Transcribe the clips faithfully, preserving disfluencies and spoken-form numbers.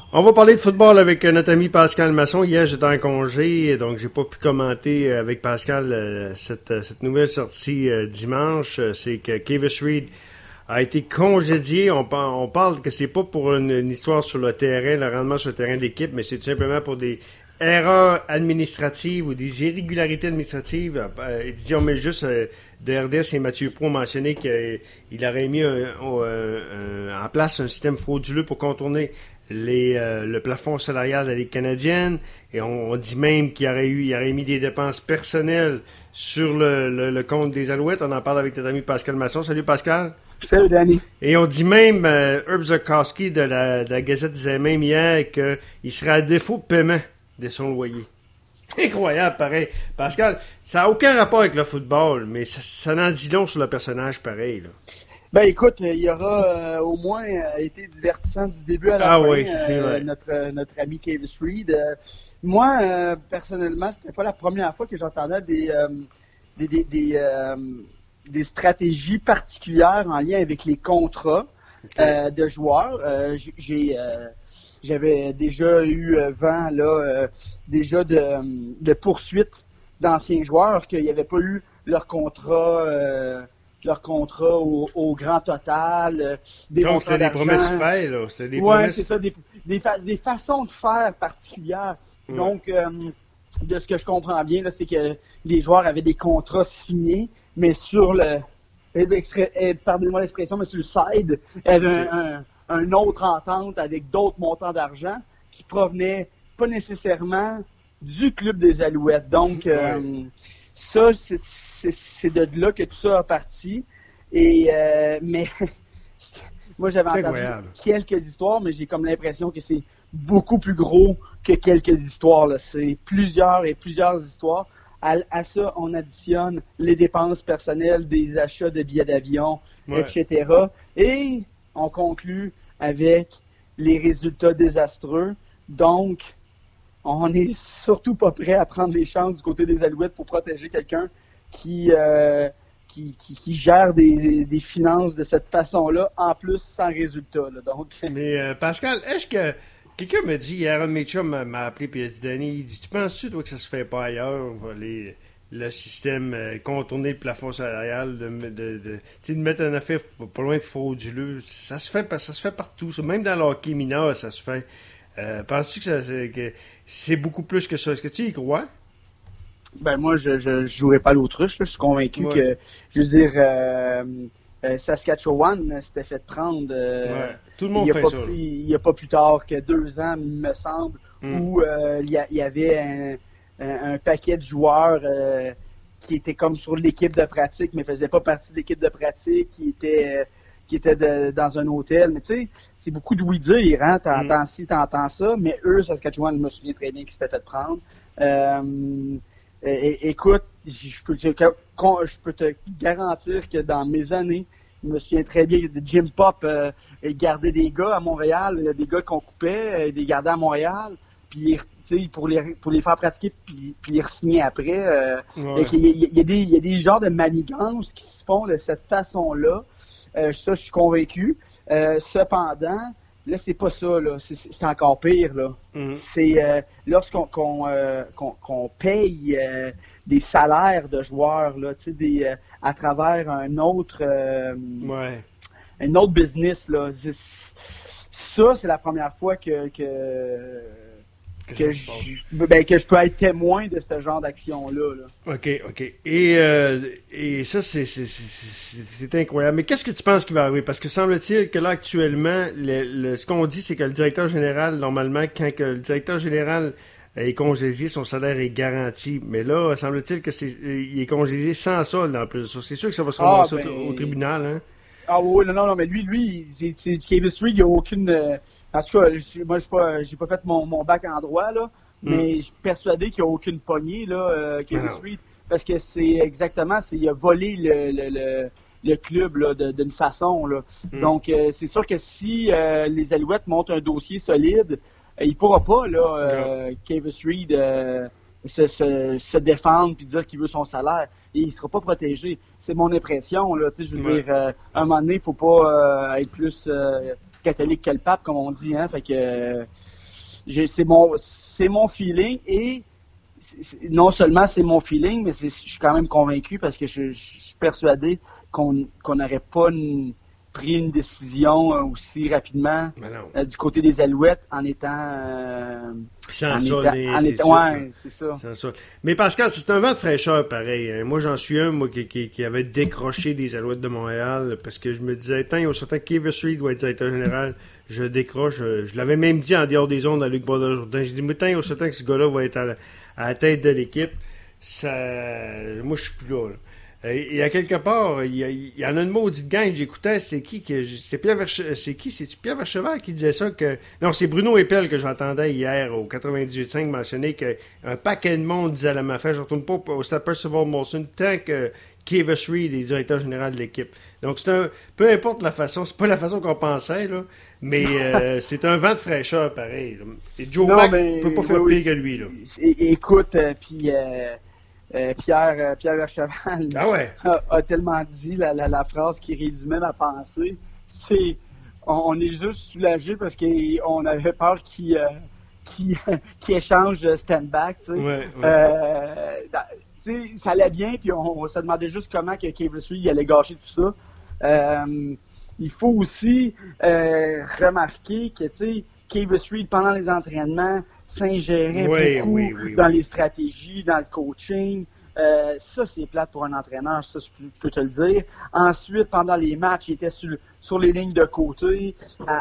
On va parler de football avec notre ami Pascal Masson. Hier, j'étais en congé, donc j'ai pas pu commenter avec Pascal euh, cette, cette nouvelle sortie euh, dimanche. C'est que Kavis Reed a été congédié. On, on parle que c'est pas pour une, une histoire sur le terrain, le rendement sur le terrain d'équipe, mais c'est tout simplement pour des erreurs administratives ou des irrégularités administratives. Euh, on met juste euh, de R D S et Mathieu Pro ont mentionné qu'il aurait mis un, un, un, en place un système frauduleux pour contourner les, euh, le plafond salarial de la Ligue canadienne. Et on, on dit même qu'il aurait eu, il aurait mis des dépenses personnelles sur le, le, le compte des Alouettes. On en parle avec notre ami Pascal Masson. Salut Pascal. Salut Danny. Et on dit même, euh, Herb Zukowski de la, de la Gazette disait même hier qu'il serait à défaut de paiement de son loyer. Incroyable, pareil. Pascal, ça n'a aucun rapport avec le football, mais ça, ça n'en dit long sur le personnage, pareil. Là. Ben écoute, il y aura euh, au moins euh, été divertissant du début à la ah, fin, oui, c'est euh, vrai. notre, euh, notre ami Kavis Reed. Euh, moi, euh, personnellement, c'était pas la première fois que j'entendais des, euh, des, des, des, euh, des stratégies particulières en lien avec les contrats okay. euh, de joueurs. Euh, j'ai... Euh, J'avais déjà eu euh, vent là, euh, déjà de, de poursuites d'anciens joueurs qui n'avaient pas eu leur contrat, euh, leur contrat au, au grand total. Euh, des Donc c'était des promesses faites, là. C'était des ouais, promesses... c'est ça, des, des, fa- des façons de faire particulières. Ouais. Donc, euh, de ce que je comprends bien, là, c'est que les joueurs avaient des contrats signés, mais sur le, pardonnez-moi l'expression, mais sur le side, il y avait un, un une autre entente avec d'autres montants d'argent qui provenaient pas nécessairement du club des Alouettes. Donc, euh, ouais. ça, c'est, c'est, c'est de là que tout ça a parti. Et, euh, mais, moi, j'avais c'est entendu incroyable. quelques histoires, mais j'ai comme l'impression que c'est beaucoup plus gros que quelques histoires. Là. C'est plusieurs et plusieurs histoires. À, à ça, on additionne les dépenses personnelles, des achats de billets d'avion, ouais. et cetera. Et on conclut avec les résultats désastreux. Donc, on n'est surtout pas prêt à prendre les chances du côté des Alouettes pour protéger quelqu'un qui, euh, qui, qui, qui gère des, des finances de cette façon-là, en plus sans résultat. Là. Donc... Mais euh, Pascal, est-ce que quelqu'un me dit, hier un de mes chums m'a, m'a appelé et il a dit, Danny, il dit, tu penses-tu toi que ça se fait pas ailleurs, les... le système, euh, contourner le plafond salarial, de, de, de, de mettre un affaire pas loin de frauduleux, ça se fait ça se fait partout. Ça. Même dans le hockey mineur, ça se fait. Euh, penses-tu que, ça, c'est, que c'est beaucoup plus que ça? Est-ce que tu y crois? Ben moi, je ne jouerai pas l'autruche. Là. Je suis convaincu ouais. que, je veux dire, euh, euh, Saskatchewan s'était fait prendre. Euh, ouais. Tout le monde il fait pas, ça. Il n'y a pas plus tard que deux ans, me semble, mm. où euh, il y, y avait un... un paquet de joueurs euh, qui étaient comme sur l'équipe de pratique, mais ne faisaient pas partie de l'équipe de pratique, qui étaient, euh, qui étaient de, dans un hôtel. Mais tu sais, c'est beaucoup de oui-dire, hein? T'entends mm. ci, t'entends ça, mais eux, Saskatchewan, je me souviens très bien qu'ils s'étaient fait prendre. Euh, et, écoute, je peux, te, je peux te garantir que dans mes années, je me souviens très bien de Jim Pop euh, gardait des gars à Montréal, des gars qu'on coupait, des gardait à Montréal, puis pour les, pour les faire pratiquer puis, puis les re-signer après. Euh, ouais. il, y a, il, y a des, il y a des genres de manigances qui se font de cette façon-là. Euh, ça, je suis convaincu. Euh, cependant, là, c'est pas ça. Là. C'est, c'est encore pire. Là. Mm-hmm. C'est euh, lorsqu'on qu'on, euh, qu'on, qu'on paye euh, des salaires de joueurs là, des, euh, à travers un autre, euh, ouais. un autre business. Là. C'est, ça, c'est la première fois que... que Que je, ben, que je peux être témoin de ce genre d'action-là. Là. OK, OK. Et, euh, et ça, c'est, c'est, c'est, c'est incroyable. Mais qu'est-ce que tu penses qui va arriver? Parce que semble-t-il que là, actuellement, le, le, ce qu'on dit, c'est que le directeur général, normalement, quand que le directeur général est congédié, son salaire est garanti. Mais là, semble-t-il que c'est, il est congédié sans solde, en plus. C'est sûr que ça va se ramasser ah, ben... au, au tribunal. Hein? Ah oui, non, non, non, mais lui, lui, c'est, c'est, Kavis Reed, il n'y a aucune... Euh... En tout cas, je, moi, je pas, j'ai pas fait mon, mon bac en droit, là, mm. mais je suis persuadé qu'il n'y a aucune poignée, là, euh, Kavis Reed, parce que c'est exactement, c'est, il a volé le, le, le, le club, là, de, d'une façon, là. Mm. Donc, euh, c'est sûr que si euh, les Alouettes montent un dossier solide, euh, il pourra pas, là, euh, Kavis Reed, euh, se, se, se défendre puis dire qu'il veut son salaire. Et il sera pas protégé. C'est mon impression, là, tu sais, je veux ouais. dire, euh, à un moment donné, il faut pas euh, être plus... Euh, catholique que le pape, comme on dit, hein, fait que euh, j'ai, c'est mon, c'est mon feeling et c'est, c'est, non seulement c'est mon feeling, mais c'est, je suis quand même convaincu parce que je, je suis persuadé qu'on qu'on n'aurait pas une, pris une décision euh, aussi rapidement euh, du côté des Alouettes en étant euh, sans en ça, étant, les, en c'est étant sûr, ouais, c'est ça. Sans ça. Mais Pascal, c'est un vent de fraîcheur pareil. Hein. Moi, j'en suis un moi qui, qui, qui avait décroché des Alouettes de Montréal parce que je me disais, tant au certain que Kevin Street doit être directeur général, je décroche. Je, je l'avais même dit en dehors des ondes à Luc Baudin-Jourdain. J'ai dit, mais tant au certain que ce gars-là va être à la, à la tête de l'équipe, ça, moi, je suis plus là. là. Et à quelque part, il y, a, il y en a une maudite gang que j'écoutais, c'est qui que c'est Pierre Verche, c'est qui c'est Pierre Vercheval qui disait ça que non, c'est Bruno Epel que j'entendais hier au quatre-vingt-dix-huit cinq mentionner que un paquet de monde disait à la Mafia, je retourne pas au Stade Percival Molson tant que Kevin Reed est directeur général de l'équipe. Donc c'est un peu importe la façon, c'est pas la façon qu'on pensait là, mais euh, c'est un vent de fraîcheur pareil. Là. Et Joe non, Mack mais, peut pas faire oui, pire que lui là. Écoute, euh, puis euh... Euh, Pierre, euh, Pierre Vercheval ah ouais. a, a tellement dit la, la, la phrase qui résumait ma pensée. C'est on, on est juste soulagé parce qu'on avait peur qu'il, euh, qu'il, qu'il échange stand-back. Tu sais. Ouais, ouais. Euh, tu sais, ça allait bien, puis on, on se demandait juste comment que Kevin Street allait gâcher tout ça. Euh, il faut aussi euh, remarquer que tu sais, Kevin Street, pendant les entraînements, s'ingérait oui, beaucoup oui, oui, dans oui. les stratégies, dans le coaching. Euh, ça, c'est plate pour un entraîneur, ça, je peux te le dire. Ensuite, pendant les matchs, il était sur, sur les lignes de côté,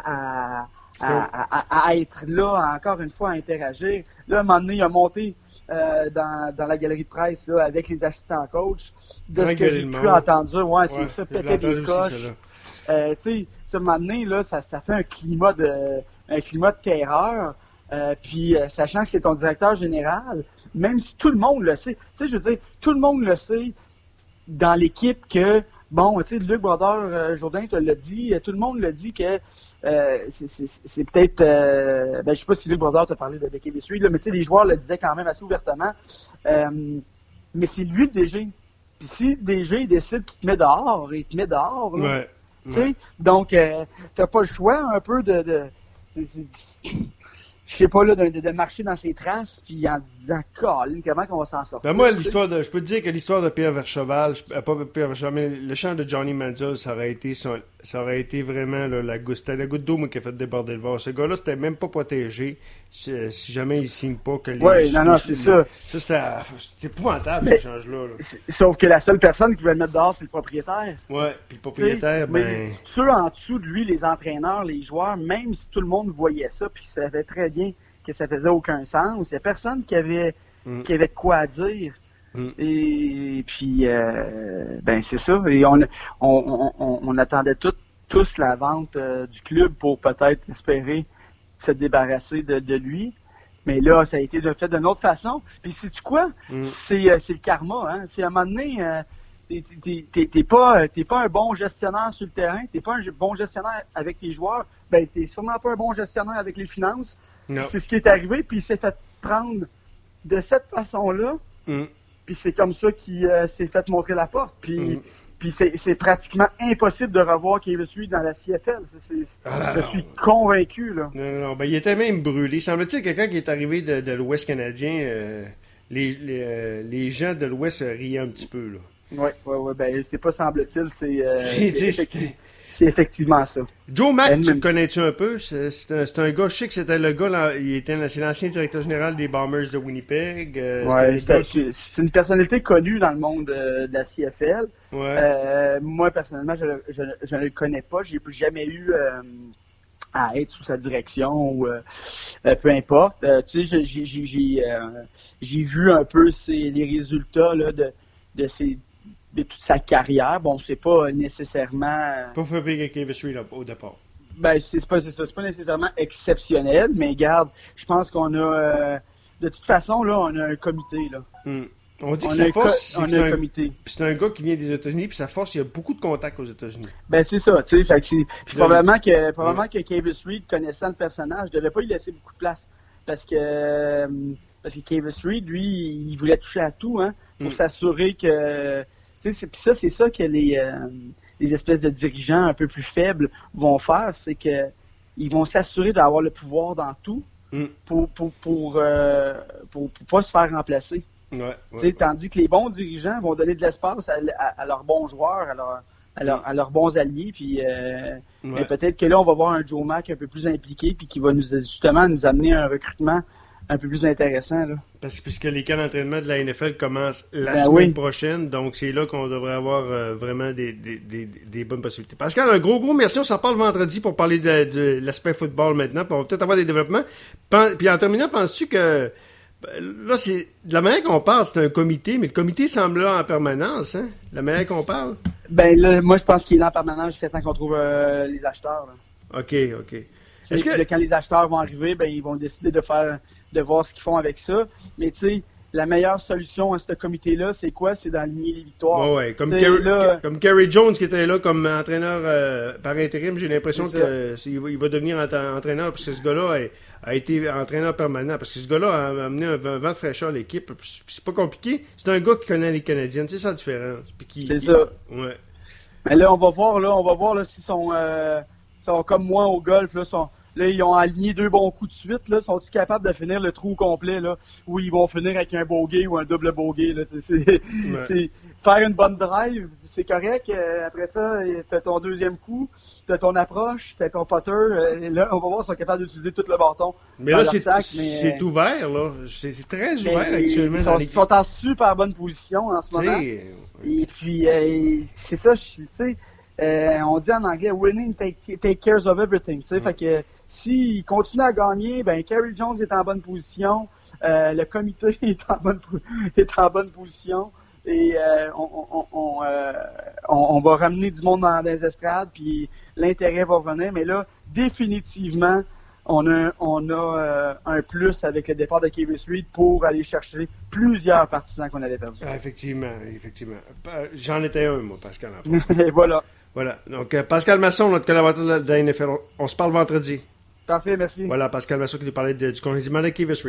à, à, à, à, à être là, encore une fois, à interagir. Là, à un moment donné, il a monté euh, dans, dans la galerie de presse là, avec les assistants coach. De ce que j'ai pu entendre, ouais, ouais, c'est ça, péter des coches. Euh, tu sais, à un moment donné, là, ça, ça fait un climat de, un climat de terreur. Euh, puis, euh, sachant que c'est ton directeur général, même si tout le monde le sait, tu sais, je veux dire, tout le monde le sait dans l'équipe que, bon, tu sais, Luc Baudin-Jourdain te l'a dit, tout le monde le dit que euh, c'est, c'est, c'est peut-être, euh, ben, je sais pas si Luc Baudin t'a parlé de Kevin Street, là, mais tu sais, les joueurs le disaient quand même assez ouvertement, euh, mais c'est lui le D G. Puis si le D G il décide qu'il te met dehors, il te met dehors, là, ouais, tu sais, ouais. donc, euh, t'as pas le choix un peu de... de c'est, c'est, je sais pas, là, de, de marcher dans ses traces, puis en disant, Colin, comment qu'on va s'en sortir? Ben moi, l'histoire de, je peux te dire que l'histoire de Pierre Vercheval, je, pas Pierre Vercheval, mais le chant de Johnny Manziel, ça aurait été, son, ça aurait été vraiment là, la goutte, c'était la goutte d'eau moi, qui a fait déborder le vase. Ce gars-là, c'était même pas protégé, si, si jamais il signe pas que les... Oui, non, non, les, c'est ça. Ça, c'était, c'était épouvantable, mais, ce change-là. Là. Sauf que la seule personne qui pouvait le mettre dehors, c'est le propriétaire. Ouais, puis le propriétaire, t'sais, ben... Mais ceux en dessous de lui, les entraîneurs, les joueurs, même si tout le monde voyait ça, puis savait très bien que ça faisait aucun sens. Il n'y a personne qui avait, mm. qui avait de quoi à dire. Mm. Et, et puis, euh, ben c'est ça. Et on, on, on, on attendait tout, tous la vente euh, du club pour peut-être espérer se débarrasser de, de lui. Mais là, ça a été fait d'une autre façon. Puis, sais-tu quoi? Mm. C'est, c'est le karma. Hein? C'est à un moment donné... Euh, T'es, t'es, t'es, t'es, pas, t'es pas un bon gestionnaire sur le terrain, t'es pas un bon gestionnaire avec les joueurs, ben t'es sûrement pas un bon gestionnaire avec les finances. No. C'est ce qui est arrivé, puis il s'est fait prendre de cette façon-là, mm. puis c'est comme ça qu'il euh, s'est fait montrer la porte, puis, mm. puis c'est, c'est pratiquement impossible de revoir Kevin Street dans la C F L. C'est, c'est, ah, je suis convaincu, là. Non, non, non, ben il était même brûlé. Semble-t-il que quelqu'un qui est arrivé de, de l'Ouest canadien, euh, les, les, euh, les gens de l'Ouest riaient un petit peu, là. Oui, oui, oui. Ben, c'est pas semble-t-il, c'est, euh, c'est, c'est, effecti- c'est effectivement ça. Joe Mack, tu le connais-tu un peu? C'est, c'est, un, c'est un gars, je sais que c'était le gars, là, il était, c'est l'ancien directeur général des Bombers de Winnipeg. Euh, ouais, c'est, c'est, c'est une personnalité connue dans le monde euh, de la C F L. Ouais. Euh, moi, personnellement, je, je, je ne le connais pas. J'ai jamais eu euh, à être sous sa direction ou euh, euh, peu importe. Euh, tu sais, j'ai, j'ai, j'ai, euh, j'ai vu un peu ces, les résultats là, de, de ces de toute sa carrière. Bon, c'est pas nécessairement... Pas fait pire que Kevin Street au départ. Ben, c'est pas, c'est ça. C'est pas nécessairement exceptionnel, mais regarde, je pense qu'on a... Euh, de toute façon, là, on a un comité, là. Mm. On dit on que sa force... Co- on c'est a un, un comité. Puis c'est un gars qui vient des États-Unis, puis sa force, il y a beaucoup de contacts aux États-Unis. Ben, c'est ça, tu sais. Fait que c'est... Puis probablement que, probablement ouais. que Kevin Street, connaissant le personnage, devait pas lui laisser beaucoup de place. Parce que... Parce que Kevin Street, lui, il voulait toucher à tout, hein, pour mm. s'assurer que... Tu sais, puis ça, c'est ça que les, euh, les espèces de dirigeants un peu plus faibles vont faire, c'est que ils vont s'assurer d'avoir le pouvoir dans tout mm. pour, pour, pour, euh, pour, pour pas se faire remplacer. Ouais, ouais, ouais. Tandis que les bons dirigeants vont donner de l'espace à, à, à leurs bons joueurs, à, leur, à, leur, à leurs bons alliés. Puis euh, ouais. peut-être que là, on va voir un Joe Mack un peu plus impliqué puis qui va nous justement nous amener un recrutement un peu plus intéressant. Là. Parce que puisque les camps d'entraînement de la N F L commencent la ben semaine oui. prochaine, donc c'est là qu'on devrait avoir euh, vraiment des, des, des, des bonnes possibilités. Pascal, un gros, gros merci. On s'en parle vendredi pour parler de, de l'aspect football maintenant, puis on va peut-être avoir des développements. Puis en terminant, penses-tu que là, c'est de la manière qu'on parle, c'est un comité, mais le comité semble là en permanence, hein? La manière qu'on parle? Ben là, moi, je pense qu'il est là en permanence jusqu'à temps qu'on trouve euh, les acheteurs. Là. OK, OK. Est-ce que quand les acheteurs vont arriver, ben ils vont décider de faire de voir ce qu'ils font avec ça. Mais tu sais, la meilleure solution à ce comité-là, c'est quoi? C'est d'aligner les victoires. Ouais, ouais. Comme, Kerry, là, comme Kerry Jones qui était là comme entraîneur euh, par intérim, j'ai l'impression qu'il va, va devenir entraîneur parce que ce gars-là a, a été entraîneur permanent. Parce que ce gars-là a amené un vent de fraîcheur à l'équipe. C'est pas compliqué. C'est un gars qui connaît les Canadiennes. C'est ça la différence. C'est ça. Ouais. Mais là, on va voir là, on va voir là s'ils sont, euh, sont comme moi au golf, là, sont. Là, ils ont aligné deux bons coups de suite. Là. Sont-ils capables de finir le trou complet? Là, où ils vont finir avec un bogey ou un double bogey? Là, c'est, ouais. Faire une bonne drive, c'est correct. Euh, après ça, t'as ton deuxième coup, t'as ton approche, t'as ton putter. Euh, là, on va voir s'ils sont capables d'utiliser tout le bâton. Mais là, c'est, sac, mais, c'est ouvert. Là. C'est, c'est très ouvert actuellement. Ils sont, ils sont en super bonne position en ce moment. T'sais, et puis, euh, c'est ça, tu sais, euh, on dit en anglais « winning take, take care of everything ». Mm. Fait que s'il continue à gagner, ben Kerry Jones est en bonne position, euh, le comité est en bonne, est en bonne position et euh, on, on, on, euh, on, on va ramener du monde dans, dans les estrades, puis l'intérêt va revenir. Mais là, définitivement, on a, on a euh, un plus avec le départ de Kevin Reed pour aller chercher plusieurs partisans qu'on avait perdus. Ah, effectivement, effectivement. J'en étais un, moi, Pascal. Et voilà. Voilà. Donc, Pascal Masson, notre collaborateur de la N F L, on, on se parle vendredi. Parfait, merci. Voilà, Pascal Masson qui nous parlait de, du congédiement de Kevin Reed.